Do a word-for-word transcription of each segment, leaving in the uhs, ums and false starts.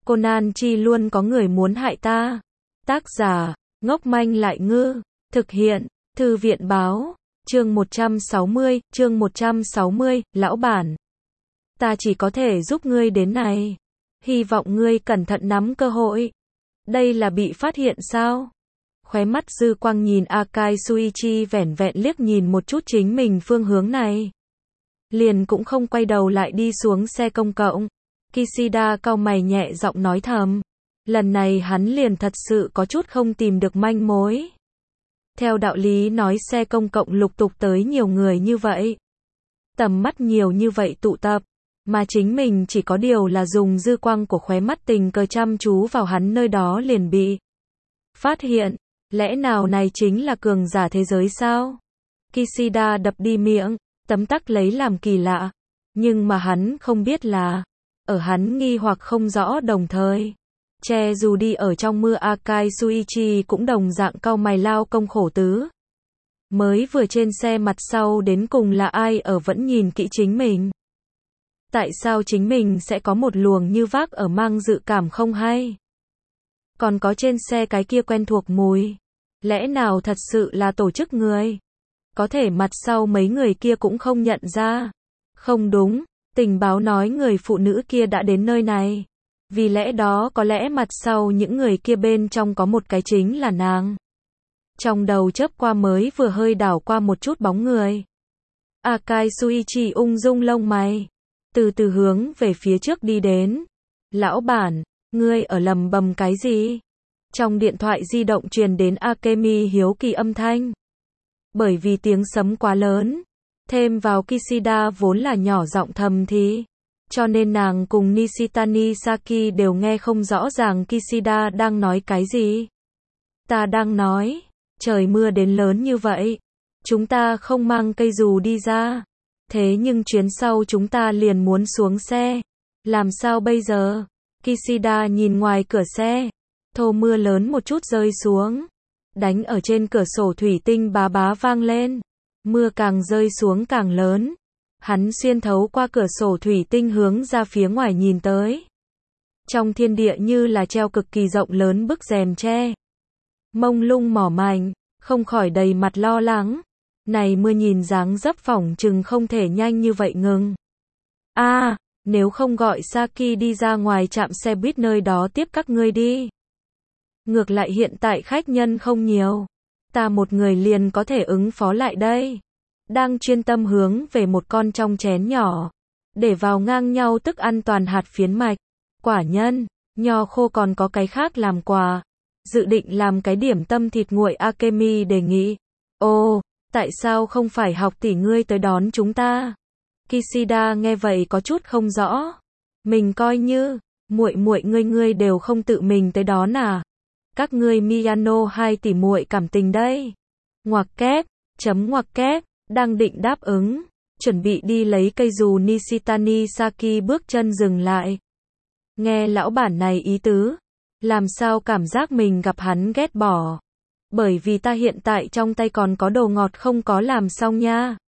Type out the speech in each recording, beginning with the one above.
Conan chi luôn có người muốn hại ta. Tác giả, ngốc manh lại ngư. Thực hiện, Thư viện báo. Chương một trăm sáu mươi, chương một trăm sáu mươi, lão bản. Ta chỉ có thể giúp ngươi đến này. Hy vọng ngươi cẩn thận nắm cơ hội. Đây là bị phát hiện sao? Khóe mắt dư quang nhìn Akai Suichi vẻn vẹn liếc nhìn một chút chính mình phương hướng này. Liền cũng không quay đầu lại đi xuống xe công cộng. Kishida cau mày nhẹ giọng nói thầm. Lần này hắn liền thật sự có chút không tìm được manh mối. Theo đạo lý nói xe công cộng lục tục tới nhiều người như vậy. Tầm mắt nhiều như vậy tụ tập. Mà chính mình chỉ có điều là dùng dư quang của khóe mắt tình cờ chăm chú vào hắn nơi đó liền bị phát hiện. Lẽ nào này chính là cường giả thế giới sao? Kishida đập đi miệng, tấm tắc lấy làm kỳ lạ. Nhưng mà hắn không biết là, ở hắn nghi hoặc không rõ đồng thời. Che dù đi ở trong mưa Akai Suichi cũng đồng dạng cau mày lao công khổ tứ. Mới vừa trên xe mặt sau đến cùng là ai ở vẫn nhìn kỹ chính mình. Tại sao chính mình sẽ có một luồng như vác ở mang dự cảm không hay? Còn có trên xe cái kia quen thuộc mùi. Lẽ nào thật sự là tổ chức người? Có thể mặt sau mấy người kia cũng không nhận ra. Không đúng, tình báo nói người phụ nữ kia đã đến nơi này. Vì lẽ đó có lẽ mặt sau những người kia bên trong có một cái chính là nàng. Trong đầu chớp qua mới vừa hơi đảo qua một chút bóng người. Akai Suichi ung dung lông mày. Từ từ hướng về phía trước đi đến. Lão bản, ngươi ở lầm bầm cái gì? Trong điện thoại di động truyền đến Akemi hiếu kỳ âm thanh. Bởi vì tiếng sấm quá lớn. Thêm vào Kishida vốn là nhỏ giọng thầm thì. Cho nên nàng cùng Nishitani Saki đều nghe không rõ ràng Kishida đang nói cái gì. Ta đang nói, trời mưa đến lớn như vậy. Chúng ta không mang cây dù đi ra. Thế nhưng chuyến sau chúng ta liền muốn xuống xe. Làm sao bây giờ? Kishida nhìn ngoài cửa xe. Thô mưa lớn một chút rơi xuống. Đánh ở trên cửa sổ thủy tinh bá bá vang lên. Mưa càng rơi xuống càng lớn. Hắn xuyên thấu qua cửa sổ thủy tinh hướng ra phía ngoài nhìn tới. Trong thiên địa như là treo cực kỳ rộng lớn bức rèm tre. Mông lung mỏ mảnh, không khỏi đầy mặt lo lắng. Này mưa nhìn dáng dấp phỏng chừng không thể nhanh như vậy ngừng. A, à, nếu không gọi Saki đi ra ngoài trạm xe buýt nơi đó tiếp các ngươi đi. Ngược lại hiện tại khách nhân không nhiều. Ta một người liền có thể ứng phó lại đây. Đang chuyên tâm hướng về một con trong chén nhỏ. Để vào ngang nhau tức ăn toàn hạt phiến mạch. Quả nhân, nho khô còn có cái khác làm quà. Dự định làm cái điểm tâm thịt nguội Akemi đề nghị. Ồ, tại sao không phải học tỷ ngươi tới đón chúng ta? Kishida nghe vậy có chút không rõ. Mình coi như, muội muội ngươi ngươi đều không tự mình tới đón à? Các ngươi Miyano hai tỷ muội cảm tình đây. Ngoặc kép, chấm ngoặc kép, đang định đáp ứng, chuẩn bị đi lấy cây dù Nishitani Saki bước chân dừng lại. Nghe lão bản này ý tứ, làm sao cảm giác mình gặp hắn ghét bỏ. Bởi vì ta hiện tại trong tay còn có đồ ngọt không có làm xong nha.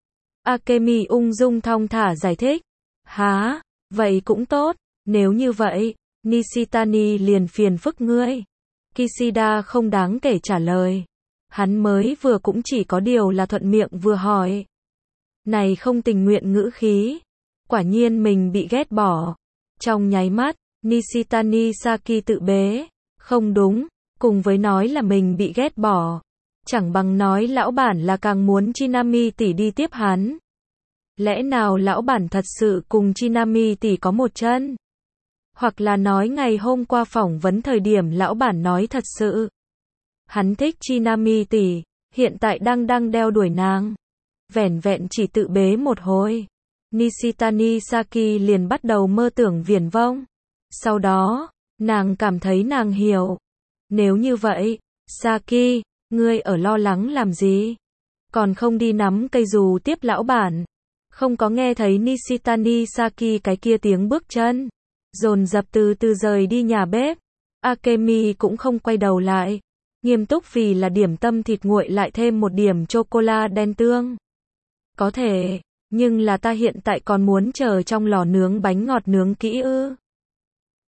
Akemi ung dung thong thả giải thích. Hả, vậy cũng tốt, nếu như vậy, Nishitani liền phiền phức ngươi. Kishida không đáng kể trả lời. Hắn mới vừa cũng chỉ có điều là thuận miệng vừa hỏi. Này không tình nguyện ngữ khí. Quả nhiên mình bị ghét bỏ. Trong nháy mắt, Nishitani Saki tự bế. Không đúng, cùng với nói là mình bị ghét bỏ. Chẳng bằng nói lão bản là càng muốn Chinami tỷ đi tiếp hắn. Lẽ nào lão bản thật sự cùng Chinami tỷ có một chân? Hoặc là nói ngày hôm qua phỏng vấn thời điểm lão bản nói thật sự. Hắn thích Chinami tỷ, hiện tại đang đang đeo đuổi nàng. Vẻn vẹn chỉ tự bế một hồi. Nishitani Saki liền bắt đầu mơ tưởng viển vông. Sau đó, nàng cảm thấy nàng hiểu. Nếu như vậy, Saki, ngươi ở lo lắng làm gì? Còn không đi nắm cây dù tiếp lão bản. Không có nghe thấy Nishitani Saki cái kia tiếng bước chân. Dồn dập từ từ rời đi nhà bếp. Akemi cũng không quay đầu lại. Nghiêm túc vì là điểm tâm thịt nguội lại thêm một điểm chocola đen tương. Có thể, nhưng là ta hiện tại còn muốn chờ trong lò nướng bánh ngọt nướng kỹ ư.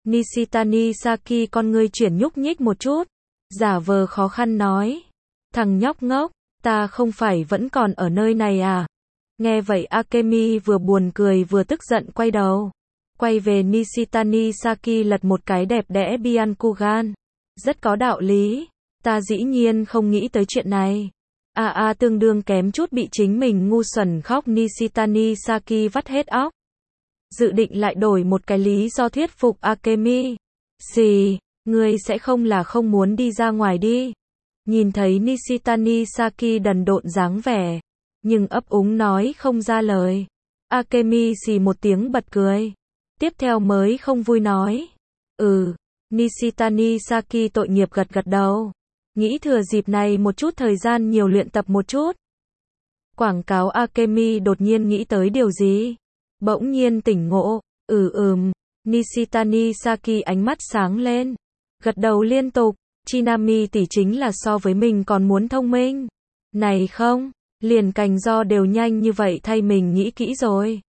Nishitani Saki con ngươi chuyển nhúc nhích một chút, giả vờ khó khăn nói. Thằng nhóc ngốc, ta không phải vẫn còn ở nơi này à? Nghe vậy Akemi vừa buồn cười vừa tức giận quay đầu. Quay về Nishitani Saki lật một cái đẹp đẽ Byakugan. Rất có đạo lý. Ta dĩ nhiên không nghĩ tới chuyện này. À à tương đương kém chút bị chính mình ngu xuẩn khóc Nishitani Saki vắt hết óc. Dự định lại đổi một cái lý do thuyết phục Akemi. Xì, ngươi sẽ không là không muốn đi ra ngoài đi. Nhìn thấy Nishitani Saki đần độn dáng vẻ, nhưng ấp úng nói không ra lời. Akemi xì một tiếng bật cười. Tiếp theo mới không vui nói. Ừ, Nishitani Saki tội nghiệp gật gật đầu. Nghĩ thừa dịp này một chút thời gian nhiều luyện tập một chút. Quảng cáo Akemi đột nhiên nghĩ tới điều gì. Bỗng nhiên tỉnh ngộ. Ừ ừm, Nishitani Saki ánh mắt sáng lên. Gật đầu liên tục. Chinami tỷ chính là so với mình còn muốn thông minh. Này không, liền cành do đều nhanh như vậy thay mình nghĩ kỹ rồi.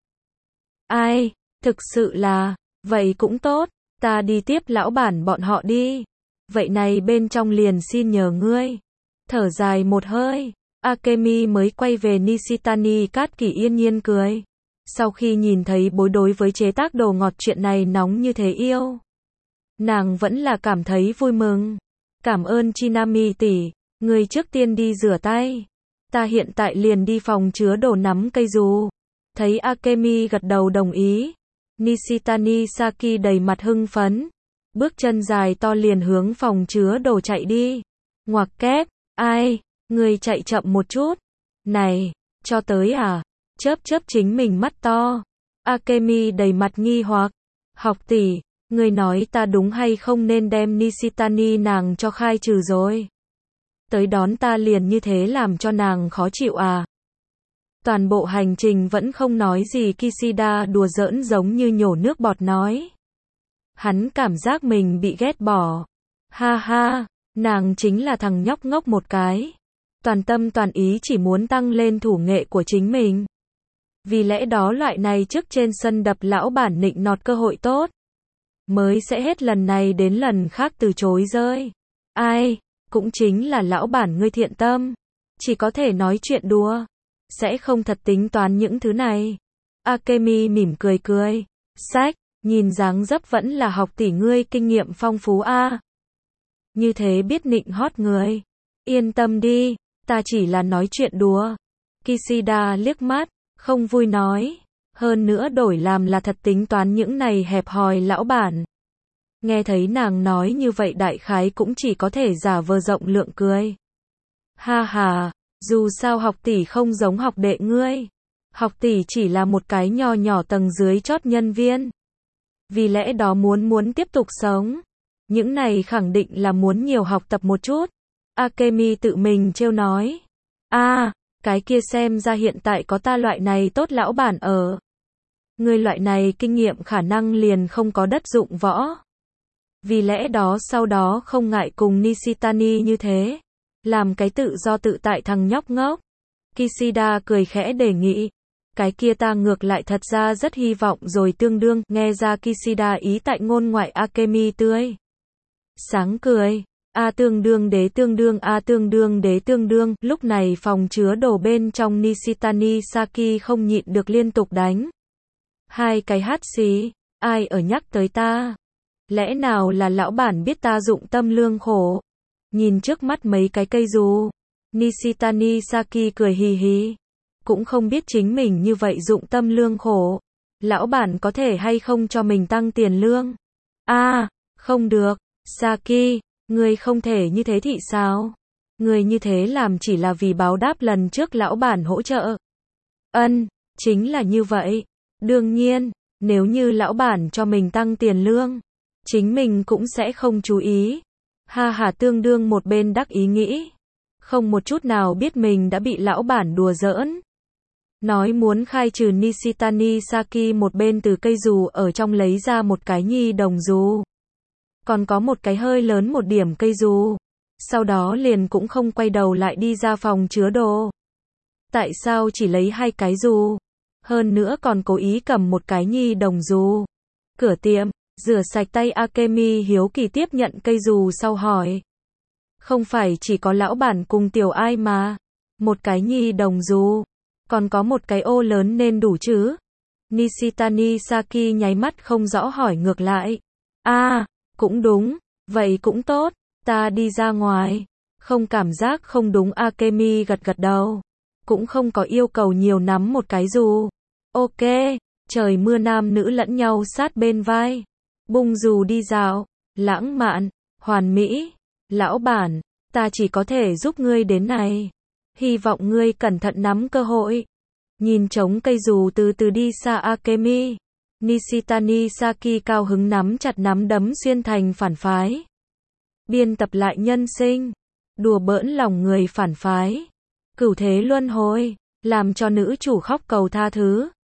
Ai, thực sự là, vậy cũng tốt, ta đi tiếp lão bản bọn họ đi. Vậy này bên trong liền xin nhờ ngươi. Thở dài một hơi, Akemi mới quay về Nishitani Cát Kỷ yên nhiên cười. Sau khi nhìn thấy bối đối với chế tác đồ ngọt chuyện này nóng như thế yêu, nàng vẫn là cảm thấy vui mừng. Cảm ơn Chinami tỷ, ngươi trước tiên đi rửa tay. Ta hiện tại liền đi phòng chứa đồ nắm cây dù. Thấy Akemi gật đầu đồng ý. Nishitani Saki đầy mặt hưng phấn. Bước chân dài to liền hướng phòng chứa đồ chạy đi. Ngoặc kép, ai, ngươi chạy chậm một chút. Này, cho tới à? Chớp chớp chính mình mắt to. Akemi đầy mặt nghi hoặc. Học tỷ, ngươi nói ta đúng hay không nên đem Nishitani nàng cho khai trừ rồi. Tới đón ta liền như thế làm cho nàng khó chịu à. Toàn bộ hành trình vẫn không nói gì Kishida đùa giỡn giống như nhổ nước bọt nói. Hắn cảm giác mình bị ghét bỏ. Ha ha, nàng chính là thằng nhóc ngốc một cái. Toàn tâm toàn ý chỉ muốn tăng lên thủ nghệ của chính mình. Vì lẽ đó loại này trước trên sân đập lão bản nịnh nọt cơ hội tốt. Mới sẽ hết lần này đến lần khác từ chối rơi. Ai, cũng chính là lão bản ngươi thiện tâm. Chỉ có thể nói chuyện đùa. Sẽ không thật tính toán những thứ này. Akemi mỉm cười cười. Sách, nhìn dáng dấp vẫn là học tỷ ngươi kinh nghiệm phong phú a. Như thế biết nịnh hót người. Yên tâm đi, ta chỉ là nói chuyện đùa. Kishida liếc mắt, không vui nói. Hơn nữa đổi làm là thật tính toán những này hẹp hòi lão bản. Nghe thấy nàng nói như vậy đại khái cũng chỉ có thể giả vờ rộng lượng cười. Ha ha, dù sao học tỷ không giống học đệ ngươi. Học tỷ chỉ là một cái nho nhỏ tầng dưới chót nhân viên. Vì lẽ đó muốn muốn tiếp tục sống. Những này khẳng định là muốn nhiều học tập một chút. Akemi tự mình trêu nói. À, cái kia xem ra hiện tại có ta loại này tốt lão bản ở. Người loại này kinh nghiệm khả năng liền không có đất dụng võ. Vì lẽ đó sau đó không ngại cùng Nishitani như thế. Làm cái tự do tự tại thằng nhóc ngốc. Kishida cười khẽ đề nghị. Cái kia ta ngược lại thật ra rất hy vọng rồi tương đương. Nghe ra Kishida ý tại ngôn ngoại Akemi tươi. Sáng cười. A tương đương đế tương đương A tương đương đế tương đương. Lúc này phòng chứa đồ bên trong Nishitani Saki không nhịn được liên tục đánh. Hai cái hát xí. Ai ở nhắc tới ta? Lẽ nào là lão bản biết ta dụng tâm lương khổ? Nhìn trước mắt mấy cái cây dù. Nishitani Saki cười hì hì. Cũng không biết chính mình như vậy dụng tâm lương khổ. Lão bản có thể hay không cho mình tăng tiền lương? À, không được. Saki, người không thể như thế thị sao? Người như thế làm chỉ là vì báo đáp lần trước lão bản hỗ trợ. Ân, chính là như vậy. Đương nhiên, nếu như lão bản cho mình tăng tiền lương, chính mình cũng sẽ không chú ý. Ha ha tương đương một bên đắc ý nghĩ. Không một chút nào biết mình đã bị lão bản đùa giỡn. Nói muốn khai trừ Nishitani Saki một bên từ cây dù ở trong lấy ra một cái nhi đồng dù. Còn có một cái hơi lớn một điểm cây dù. Sau đó liền cũng không quay đầu lại đi ra phòng chứa đồ. Tại sao chỉ lấy hai cái dù? Hơn nữa còn cố ý cầm một cái nhi đồng dù. Cửa tiệm, Rửa sạch tay Akemi hiếu kỳ tiếp nhận cây dù sau hỏi. Không phải chỉ có lão bản cùng tiểu ai mà. Một cái nhi đồng dù. Còn có một cái ô lớn nên đủ chứ? Nishitani Saki nháy mắt không rõ hỏi ngược lại. À, cũng đúng. Vậy cũng tốt. Ta đi ra ngoài. Không cảm giác không đúng Akemi gật gật đầu. Cũng không có yêu cầu nhiều nắm một cái dù. Ok. Trời mưa nam nữ lẫn nhau sát bên vai. Bung dù đi dạo. Lãng mạn. Hoàn mỹ. Lão bản. Ta chỉ có thể giúp ngươi đến này. Hy vọng ngươi cẩn thận nắm cơ hội. Nhìn trống cây dù từ từ đi xa Akemi. Nishitani Saki cao hứng nắm chặt nắm đấm xuyên thành phản phái. Biên tập lại nhân sinh. Đùa bỡn lòng người phản phái. Cửu thế luân hồi. Làm cho nữ chủ khóc cầu tha thứ.